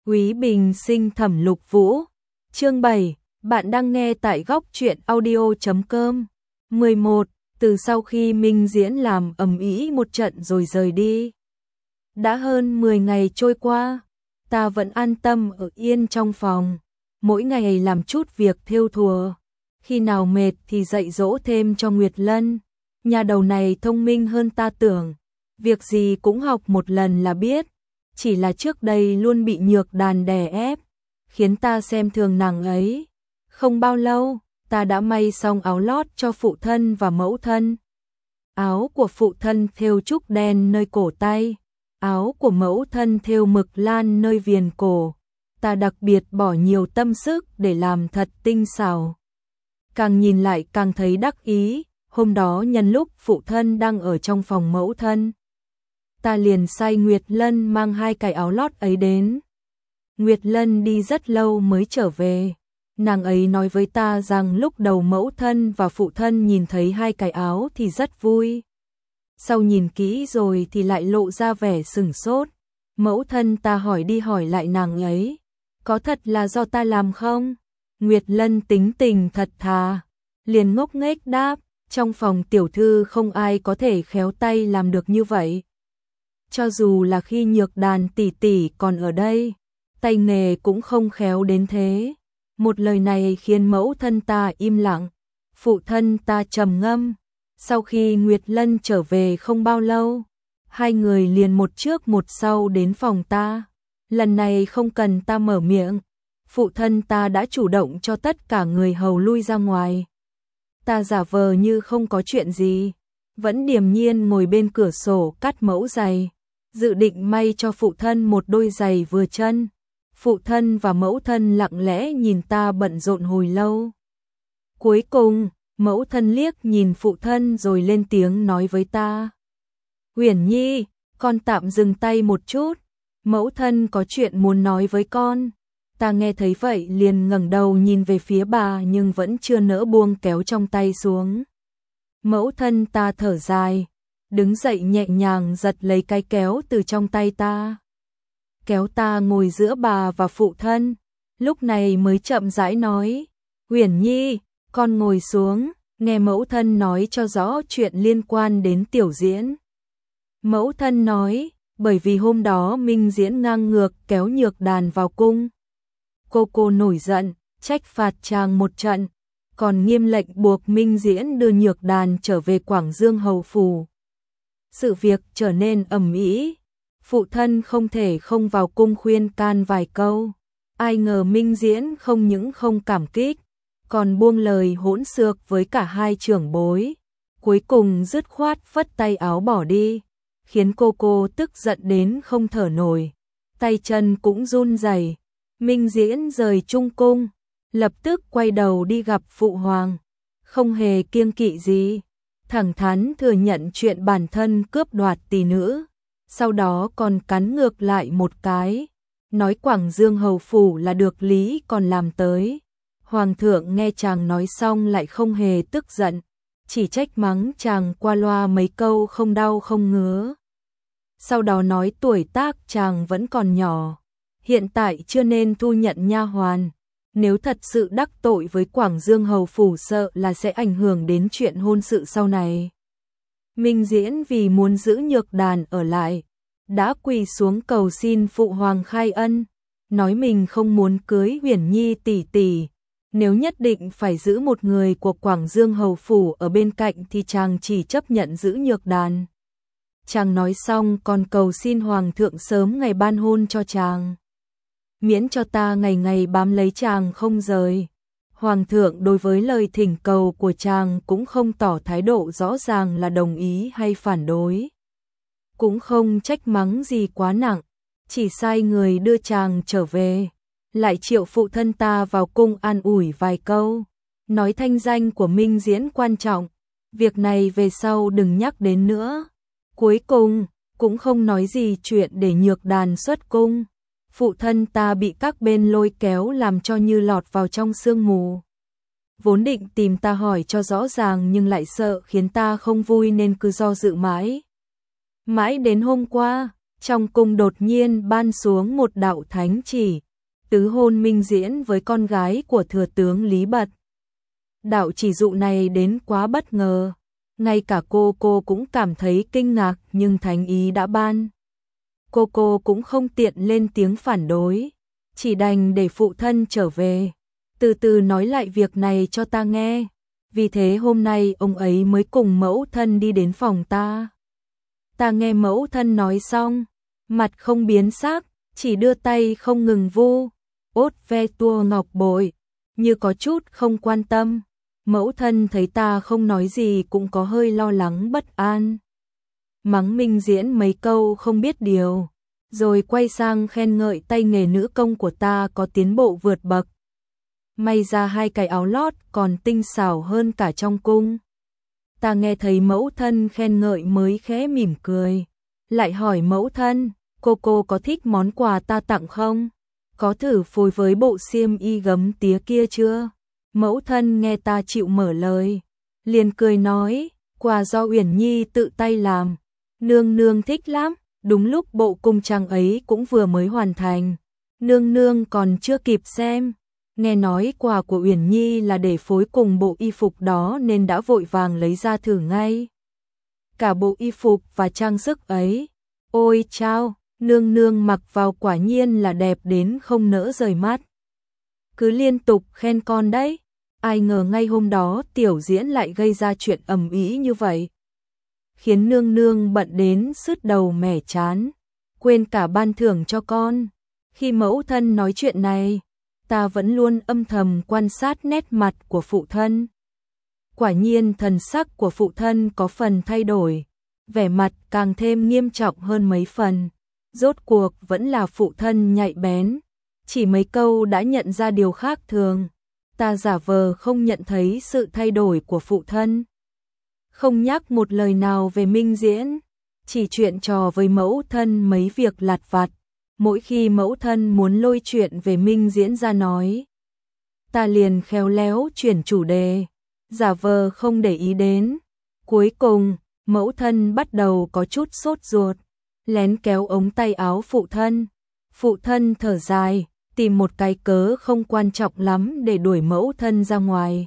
Quý Bình sinh Thẩm Lục Vũ. Chương 7, bạn đang nghe tại góc truyện audio.com. 11. Từ sau khi Minh Diễn làm ầm ĩ một trận rồi rời đi. Đã hơn 10 ngày trôi qua, ta vẫn an tâm ở yên trong phòng, mỗi ngày làm chút việc thêu thùa. Khi nào mệt thì dạy dỗ thêm cho Nguyệt Lân. Nhà đầu này thông minh hơn ta tưởng, việc gì cũng học một lần là biết. Chỉ là trước đây luôn bị Nhược Đàn đè ép, khiến ta xem thường nàng ấy. Không bao lâu, ta đã may xong áo lót cho phụ thân và mẫu thân. Áo của phụ thân thêu trúc đen nơi cổ tay, áo của mẫu thân thêu mực lan nơi viền cổ. Ta đặc biệt bỏ nhiều tâm sức để làm thật tinh xảo. Càng nhìn lại càng thấy đắc ý. Hôm đó nhân lúc phụ thân đang ở trong phòng mẫu thân, ta liền sai Nguyệt Lân mang 2 cái áo lót ấy đến. Nguyệt Lân đi rất lâu mới trở về. Nàng ấy nói với ta rằng lúc đầu mẫu thân và phụ thân nhìn thấy 2 cái áo thì rất vui. Sau nhìn kỹ rồi thì lại lộ ra vẻ sửng sốt. Mẫu thân ta hỏi đi hỏi lại nàng ấy, có thật là do ta làm không? Nguyệt Lân tính tình thật thà, liền ngốc nghếch đáp, trong phòng tiểu thư không ai có thể khéo tay làm được như vậy. Cho dù là khi Nhược Đàn tỷ tỷ còn ở đây, tay nghề cũng không khéo đến thế. Một lời này khiến mẫu thân ta im lặng, phụ thân ta trầm ngâm. Sau khi Nguyệt Lân trở về không bao lâu, 2 người liền một trước một sau đến phòng ta. Lần này không cần ta mở miệng, phụ thân ta đã chủ động cho tất cả người hầu lui ra ngoài. Ta giả vờ như không có chuyện gì, vẫn điềm nhiên ngồi bên cửa sổ cắt mẫu giày, dự định may cho phụ thân một đôi giày vừa chân. Phụ thân và mẫu thân lặng lẽ nhìn ta bận rộn hồi lâu. Cuối cùng, mẫu thân liếc nhìn phụ thân rồi lên tiếng nói với ta. Uyển Nhi, con tạm dừng tay một chút, mẫu thân có chuyện muốn nói với con. Ta nghe thấy vậy liền ngẩng đầu nhìn về phía bà nhưng vẫn chưa nỡ buông kéo trong tay xuống. Mẫu thân ta thở dài, đứng dậy nhẹ nhàng giật lấy cái kéo từ trong tay ta. Kéo ta ngồi giữa bà và phụ thân, lúc này mới chậm rãi nói, Uyển Nhi, con ngồi xuống, nghe mẫu thân nói cho rõ chuyện liên quan đến Tiểu Diễn. Mẫu thân nói, bởi vì hôm đó Minh Diễn ngang ngược kéo Nhược Đàn vào cung. Cô nổi giận, trách phạt chàng một trận, còn nghiêm lệnh buộc Minh Diễn đưa Nhược Đàn trở về Quảng Dương hầu phủ. Sự việc trở nên ầm ĩ, phụ thân không thể không vào cung khuyên can vài câu. Ai ngờ Minh Diễn không những không cảm kích, còn buông lời hỗn xược với cả 2 trưởng bối. Cuối cùng dứt khoát phất tay áo bỏ đi, khiến cô tức giận đến không thở nổi, tay chân cũng run rẩy. Minh Diễn rời trung cung, lập tức quay đầu đi gặp phụ hoàng, không hề kiêng kỵ gì, thẳng thắn thừa nhận chuyện bản thân cướp đoạt tỷ nữ, sau đó còn cắn ngược lại một cái, nói Quảng Dương hầu phủ là được lý còn làm tới. Hoàng thượng nghe chàng nói xong lại không hề tức giận, chỉ trách mắng chàng qua loa mấy câu không đau không ngứa. Sau đó nói tuổi tác chàng vẫn còn nhỏ, hiện tại chưa nên thu nhận nha hoàn, nếu thật sự đắc tội với Quảng Dương hầu phủ sợ là sẽ ảnh hưởng đến chuyện hôn sự sau này. Minh Diễn vì muốn giữ Nhược Đàn ở lại, đã quỳ xuống cầu xin phụ hoàng khai ân, nói mình không muốn cưới Uyển Nhi tỷ tỷ, nếu nhất định phải giữ một người của Quảng Dương hầu phủ ở bên cạnh thì chàng chỉ chấp nhận giữ Nhược Đàn. Chàng nói xong còn cầu xin hoàng thượng sớm ngày ban hôn cho chàng, miễn cho ta ngày ngày bám lấy chàng không rời. Hoàng thượng đối với lời thỉnh cầu của chàng cũng không tỏ thái độ rõ ràng là đồng ý hay phản đối, cũng không trách mắng gì quá nặng, chỉ sai người đưa chàng trở về, lại triệu phụ thân ta vào cung an ủi vài câu, nói thanh danh của Minh Diễn quan trọng, việc này về sau đừng nhắc đến nữa. Cuối cùng, cũng không nói gì chuyện để Nhược Đàn xuất cung. Phụ thân ta bị các bên lôi kéo làm cho như lọt vào trong sương mù. Vốn định tìm ta hỏi cho rõ ràng nhưng lại sợ khiến ta không vui nên cứ do dự mãi. Mãi đến hôm qua, Trong cung đột nhiên ban xuống một đạo thánh chỉ, tứ hôn Minh Diễn với con gái của thừa tướng Lý Bật. Đạo chỉ dụ này đến quá bất ngờ, ngay cả cô cũng cảm thấy kinh ngạc, nhưng thánh ý đã ban. Cô cũng không tiện lên tiếng phản đối, chỉ đành để phụ thân trở về, từ từ nói lại việc này cho ta nghe. Vì thế hôm nay ông ấy mới cùng mẫu thân đi đến phòng ta. Ta nghe mẫu thân nói xong, mặt không biến sắc, chỉ đưa tay không ngừng vu ốt ve tua ngọc bội, như có chút không quan tâm. Mẫu thân thấy ta không nói gì cũng có hơi lo lắng bất an. Mắng Minh Diễn mấy câu không biết điều, rồi quay sang khen ngợi tay nghề nữ công của ta có tiến bộ vượt bậc. May ra 2 cái áo lót còn tinh xảo hơn cả trong cung. Ta nghe thấy mẫu thân khen ngợi mới khẽ mỉm cười, lại hỏi mẫu thân, cô có thích món quà ta tặng không? Có thử phối với bộ xiêm y gấm tía kia chưa? Mẫu thân nghe ta chịu mở lời, liền cười nói, quà do Uyển Nhi tự tay làm, nương nương thích lắm. Đúng lúc bộ cung trang ấy cũng vừa mới hoàn thành, nương nương còn chưa kịp xem. Nghe nói quà của Uyển Nhi là để phối cùng bộ y phục đó nên đã vội vàng lấy ra thử ngay. Cả bộ y phục và trang sức ấy, ôi chao, nương nương mặc vào quả nhiên là đẹp đến không nỡ rời mắt. Cứ liên tục khen con đấy, ai ngờ ngay hôm đó Tiểu Diễn lại gây ra chuyện ầm ĩ như vậy, khiến nương nương bận đến sứt đầu mẻ chán, quên cả ban thưởng cho con. Khi mẫu thân nói chuyện này, ta vẫn luôn âm thầm quan sát nét mặt của phụ thân. Quả nhiên thần sắc của phụ thân có phần thay đổi, vẻ mặt càng thêm nghiêm trọng hơn mấy phần. Rốt cuộc vẫn là phụ thân nhạy bén, chỉ mấy câu đã nhận ra điều khác thường. Ta giả vờ không nhận thấy sự thay đổi của phụ thân, không nhắc một lời nào về Minh Diễn, chỉ chuyện trò với mẫu thân mấy việc lặt vặt. Mỗi khi mẫu thân muốn lôi chuyện về Minh Diễn ra nói, ta liền khéo léo chuyển chủ đề, giả vờ không để ý đến. Cuối cùng, mẫu thân bắt đầu có chút sốt ruột, lén kéo ống tay áo phụ thân. Phụ thân thở dài, tìm một cái cớ không quan trọng lắm để đuổi mẫu thân ra ngoài.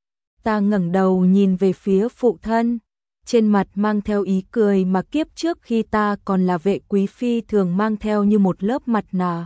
Ta ngẩng đầu nhìn về phía phụ thân, trên mặt mang theo ý cười mà kiếp trước khi ta còn là vệ quý phi thường mang theo như một lớp mặt nạ.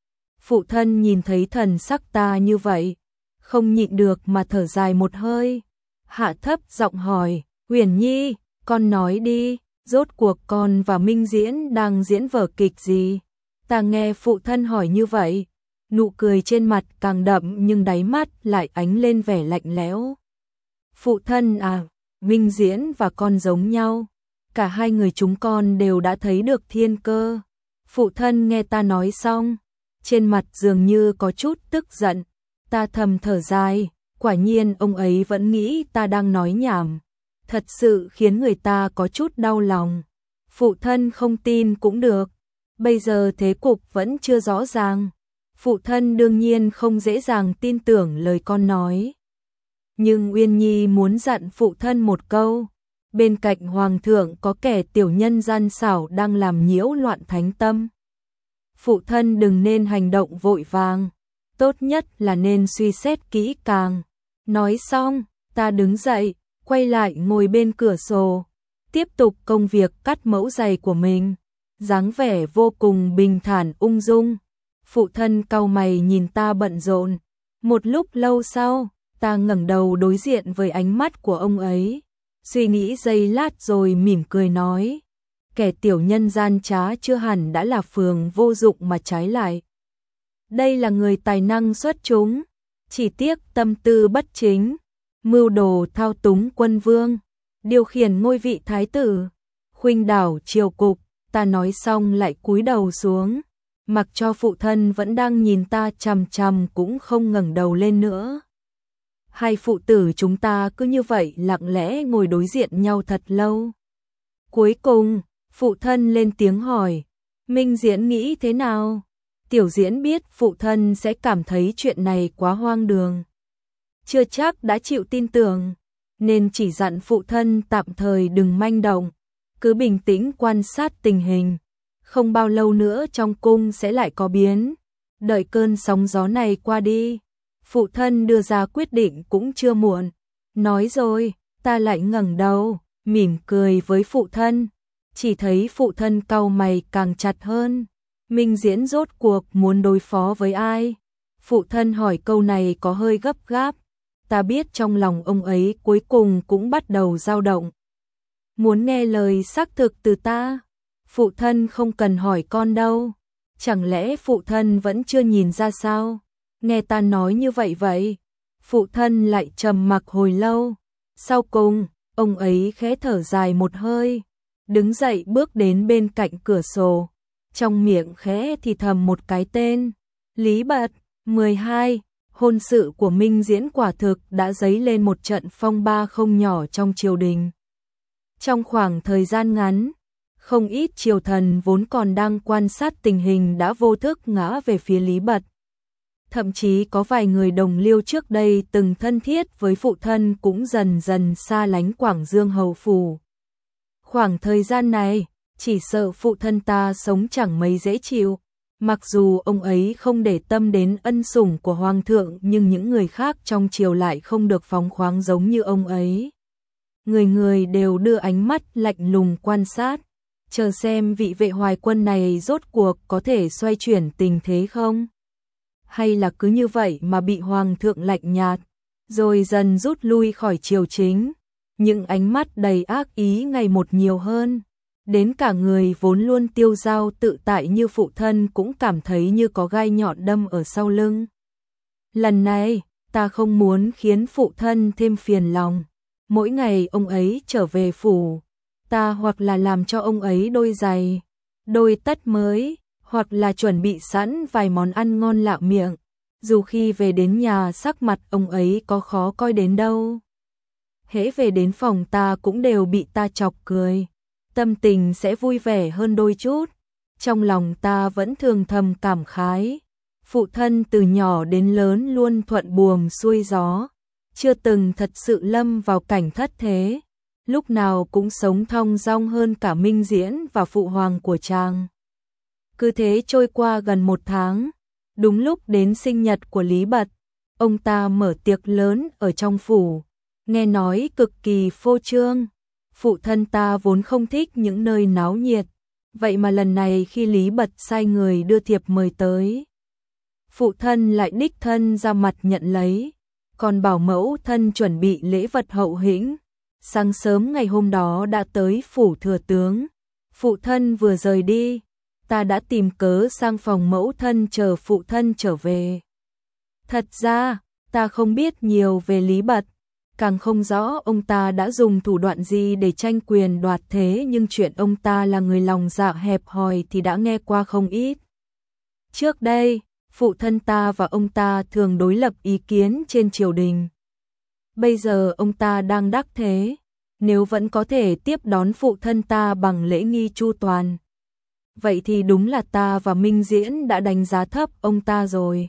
Phụ thân nhìn thấy thần sắc ta như vậy, không nhịn được mà thở dài một hơi, hạ thấp giọng hỏi, Uyển Nhi, con nói đi, rốt cuộc con và Minh Diễn đang diễn vở kịch gì? Ta nghe phụ thân hỏi như vậy, nụ cười trên mặt càng đậm nhưng đáy mắt lại ánh lên vẻ lạnh lẽo. Phụ thân à, Minh Diễn và con giống nhau, cả hai người chúng con đều đã thấy được thiên cơ. Phụ thân nghe ta nói xong, trên mặt dường như có chút tức giận. Ta thầm thở dài, quả nhiên ông ấy vẫn nghĩ ta đang nói nhảm, thật sự khiến người ta có chút đau lòng. Phụ thân không tin cũng được, bây giờ thế cục vẫn chưa rõ ràng. Phụ thân đương nhiên không dễ dàng tin tưởng lời con nói. Nhưng Uyên Nhi muốn dặn phụ thân một câu, bên cạnh hoàng thượng có kẻ tiểu nhân gian xảo đang làm nhiễu loạn thánh tâm. Phụ thân đừng nên hành động vội vàng, tốt nhất là nên suy xét kỹ càng. Nói xong, ta đứng dậy, quay lại ngồi bên cửa sổ, tiếp tục công việc cắt mẫu giày của mình, dáng vẻ vô cùng bình thản ung dung. Phụ thân cau mày nhìn ta bận rộn, một lúc lâu sau, ta ngẩng đầu đối diện với ánh mắt của ông ấy, suy nghĩ giây lát rồi mỉm cười nói, kẻ tiểu nhân gian trá chưa hẳn đã là phường vô dụng mà trái lại. Đây là người tài năng xuất chúng, chỉ tiếc tâm tư bất chính, mưu đồ thao túng quân vương, điều khiển ngôi vị thái tử, khuynh đảo triều cục. Ta nói xong lại cúi đầu xuống, mặc cho phụ thân vẫn đang nhìn ta chằm chằm cũng không ngẩng đầu lên nữa. Hai phụ tử chúng ta cứ như vậy lặng lẽ ngồi đối diện nhau thật lâu. Cuối cùng, phụ thân lên tiếng hỏi, Minh Diễn nghĩ thế nào? Tiểu Diễn biết phụ thân sẽ cảm thấy chuyện này quá hoang đường, chưa chắc đã chịu tin tưởng, nên chỉ dặn phụ thân tạm thời đừng manh động, cứ bình tĩnh quan sát tình hình, không bao lâu nữa trong cung sẽ lại có biến, đợi cơn sóng gió này qua đi, phụ thân đưa ra quyết định cũng chưa muộn. Nói rồi, ta lại ngẩng đầu, mỉm cười với phụ thân, chỉ thấy phụ thân cau mày càng chặt hơn. Minh Diễn rốt cuộc muốn đối phó với ai? Phụ thân hỏi câu này có hơi gấp gáp, ta biết trong lòng ông ấy cuối cùng cũng bắt đầu dao động. Muốn nghe lời xác thực từ ta? Phụ thân không cần hỏi con đâu. Chẳng lẽ phụ thân vẫn chưa nhìn ra sao? Nghe ta nói như vậy. Phụ thân lại trầm mặc hồi lâu. Sau cùng, ông ấy khẽ thở dài một hơi, đứng dậy bước đến bên cạnh cửa sổ, trong miệng khẽ thì thầm một cái tên, Lý Bật. 12. Hôn sự của Minh Diễn quả thực đã dấy lên một trận phong ba không nhỏ trong triều đình. Trong khoảng thời gian ngắn, không ít triều thần vốn còn đang quan sát tình hình đã vô thức ngã về phía Lý Bật. Thậm chí có vài người đồng liêu trước đây từng thân thiết với phụ thân cũng dần dần xa lánh Quảng Dương hầu phủ. Khoảng thời gian này, chỉ sợ phụ thân ta sống chẳng mấy dễ chịu. Mặc dù ông ấy không để tâm đến ân sủng của hoàng thượng, nhưng những người khác trong triều lại không được phóng khoáng giống như ông ấy. Người người đều đưa ánh mắt lạnh lùng quan sát, chờ xem vị vệ hoài quân này rốt cuộc có thể xoay chuyển tình thế không? Hay là cứ như vậy mà bị hoàng thượng lạnh nhạt, rồi dần rút lui khỏi triều chính. Những ánh mắt đầy ác ý ngày một nhiều hơn. Đến cả người vốn luôn tiêu dao tự tại như phụ thân cũng cảm thấy như có gai nhọn đâm ở sau lưng. Lần này, ta không muốn khiến phụ thân thêm phiền lòng. Mỗi ngày ông ấy trở về phủ, ta hoặc là làm cho ông ấy đôi giày, đôi tất mới, hoặc là chuẩn bị sẵn vài món ăn ngon lạ miệng. Dù khi về đến nhà sắc mặt ông ấy có khó coi đến đâu, hễ về đến phòng ta cũng đều bị ta chọc cười, tâm tình sẽ vui vẻ hơn đôi chút. Trong lòng ta vẫn thường thầm cảm khái, phụ thân từ nhỏ đến lớn luôn thuận buồm xuôi gió, chưa từng thật sự lâm vào cảnh thất thế, lúc nào cũng sống thong dong hơn cả Minh Diễn và phụ hoàng của chàng. Cứ thế trôi qua gần 1 tháng, đúng lúc đến sinh nhật của Lý Bật, ông ta mở tiệc lớn ở trong phủ, nghe nói cực kỳ phô trương. Phụ thân ta vốn không thích những nơi náo nhiệt, vậy mà lần này khi Lý Bật sai người đưa thiệp mời tới, phụ thân lại đích thân ra mặt nhận lấy, còn bảo mẫu thân chuẩn bị lễ vật hậu hĩnh. Sáng sớm ngày hôm đó đã tới phủ thừa tướng, phụ thân vừa rời đi, ta đã tìm cớ sang phòng mẫu thân chờ phụ thân trở về. Thật ra, ta không biết nhiều về Lý Bật, càng không rõ ông ta đã dùng thủ đoạn gì để tranh quyền đoạt thế, nhưng chuyện ông ta là người lòng dạ hẹp hòi thì đã nghe qua không ít. Trước đây, phụ thân ta và ông ta thường đối lập ý kiến trên triều đình. Bây giờ ông ta đang đắc thế, nếu vẫn có thể tiếp đón phụ thân ta bằng lễ nghi chu toàn, vậy thì đúng là ta và Minh Diễn đã đánh giá thấp ông ta rồi.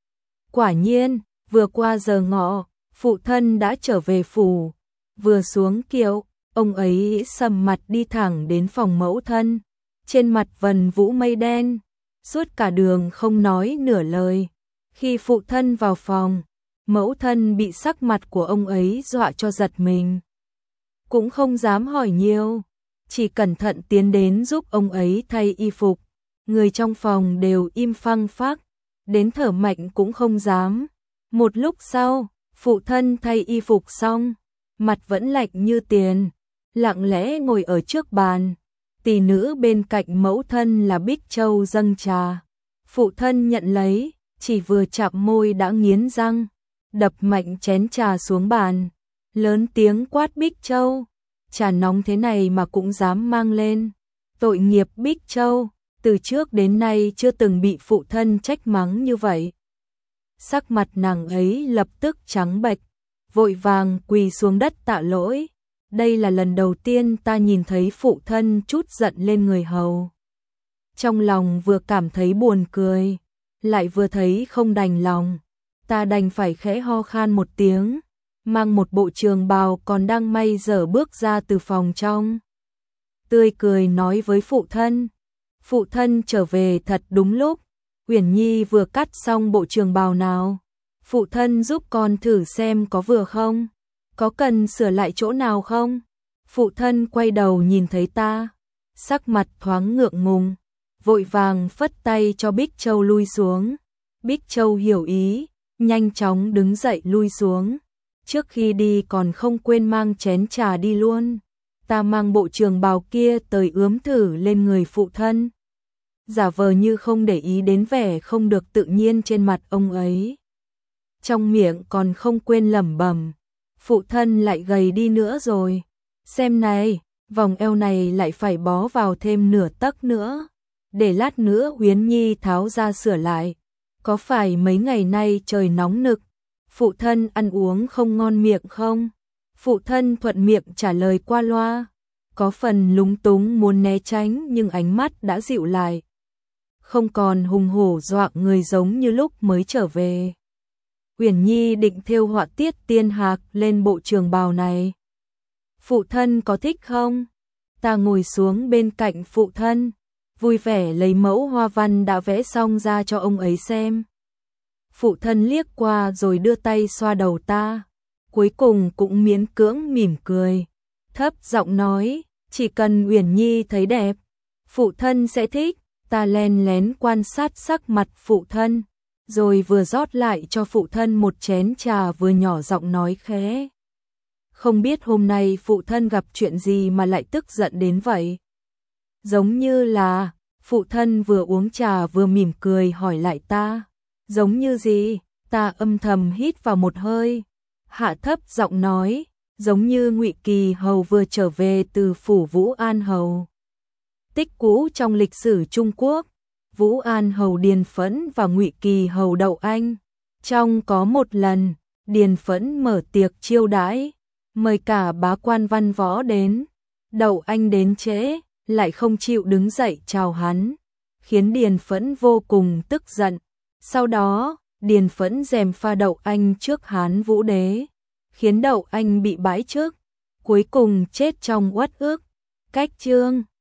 Quả nhiên, vừa qua giờ ngọ, phụ thân đã trở về phủ, vừa xuống kiệu, ông ấy sầm mặt đi thẳng đến phòng mẫu thân, trên mặt vần vũ mây đen, suốt cả đường không nói nửa lời. Khi phụ thân vào phòng, mẫu thân bị sắc mặt của ông ấy dọa cho giật mình, cũng không dám hỏi nhiều, chỉ cẩn thận tiến đến giúp ông ấy thay y phục. Người trong phòng đều im phăng phắc, đến thở mạnh cũng không dám. Một lúc sau, phụ thân thay y phục xong, mặt vẫn lạnh như tiền, lặng lẽ ngồi ở trước bàn. Tỷ nữ bên cạnh mẫu thân là Bích Châu dâng trà. Phụ thân nhận lấy, chỉ vừa chạm môi đã nghiến răng, đập mạnh chén trà xuống bàn, lớn tiếng quát Bích Châu, trà nóng thế này mà cũng dám mang lên. Tội nghiệp Bích Châu, từ trước đến nay chưa từng bị phụ thân trách mắng như vậy. Sắc mặt nàng ấy lập tức trắng bệch, vội vàng quỳ xuống đất tạ lỗi. Đây là lần đầu tiên ta nhìn thấy phụ thân chút giận lên người hầu. Trong lòng vừa cảm thấy buồn cười, lại vừa thấy không đành lòng. Ta đành phải khẽ ho khan một tiếng, mang một bộ trường bào còn đang may dở bước ra từ phòng trong. Tươi cười nói với phụ thân, Phụ thân trở về thật đúng lúc. Uyển Nhi vừa cắt xong bộ trường bào nào. Phụ thân giúp con thử xem có vừa không? Có cần sửa lại chỗ nào không? Phụ thân quay đầu nhìn thấy ta, sắc mặt thoáng ngượng ngùng, vội vàng phất tay cho Bích Châu lui xuống. Bích Châu hiểu ý, nhanh chóng đứng dậy lui xuống. Trước khi đi còn không quên mang chén trà đi luôn. Ta mang bộ trường bào kia tới ướm thử lên người phụ thân, giả vờ như không để ý đến vẻ không được tự nhiên trên mặt ông ấy. Trong miệng còn không quên lẩm bẩm, phụ thân lại gầy đi nữa rồi. Xem này, vòng eo này lại phải bó vào thêm nửa tấc nữa. Để lát nữa Uyển Nhi tháo ra sửa lại. Có phải mấy ngày nay trời nóng nực, phụ thân ăn uống không ngon miệng không? Phụ thân thuận miệng trả lời qua loa, có phần lúng túng muốn né tránh nhưng ánh mắt đã dịu lại, không còn hùng hổ dọa người giống như lúc mới trở về. Uyển Nhi định thêu họa tiết tiên hạc lên bộ trường bào này. Phụ thân có thích không? Ta ngồi xuống bên cạnh phụ thân, vui vẻ lấy mẫu hoa văn đã vẽ xong ra cho ông ấy xem. Phụ thân liếc qua rồi đưa tay xoa đầu ta, cuối cùng cũng miễn cưỡng mỉm cười, thấp giọng nói, chỉ cần Uyển Nhi thấy đẹp, phụ thân sẽ thích. Ta len lén quan sát sắc mặt phụ thân, rồi vừa rót lại cho phụ thân một chén trà vừa nhỏ giọng nói khẽ. Không biết hôm nay phụ thân gặp chuyện gì mà lại tức giận đến vậy? Giống như là, phụ thân vừa uống trà vừa mỉm cười hỏi lại ta. Giống như gì? Ta âm thầm hít vào một hơi, hạ thấp giọng nói, giống như Ngụy Kỳ Hầu vừa trở về từ phủ Vũ An Hầu. Tích cũ trong lịch sử Trung Quốc, Vũ An Hầu Điền Phẫn và Ngụy Kỳ Hầu Đậu Anh. Trong có một lần, Điền Phẫn mở tiệc chiêu đãi, mời cả bá quan văn võ đến. Đậu Anh đến trễ, lại không chịu đứng dậy chào hắn, khiến Điền Phẫn vô cùng tức giận. Sau đó, Điền Phẫn gièm pha Đậu Anh trước Hán Vũ Đế, khiến Đậu Anh bị bãi chức, cuối cùng chết trong uất ức. Cách chương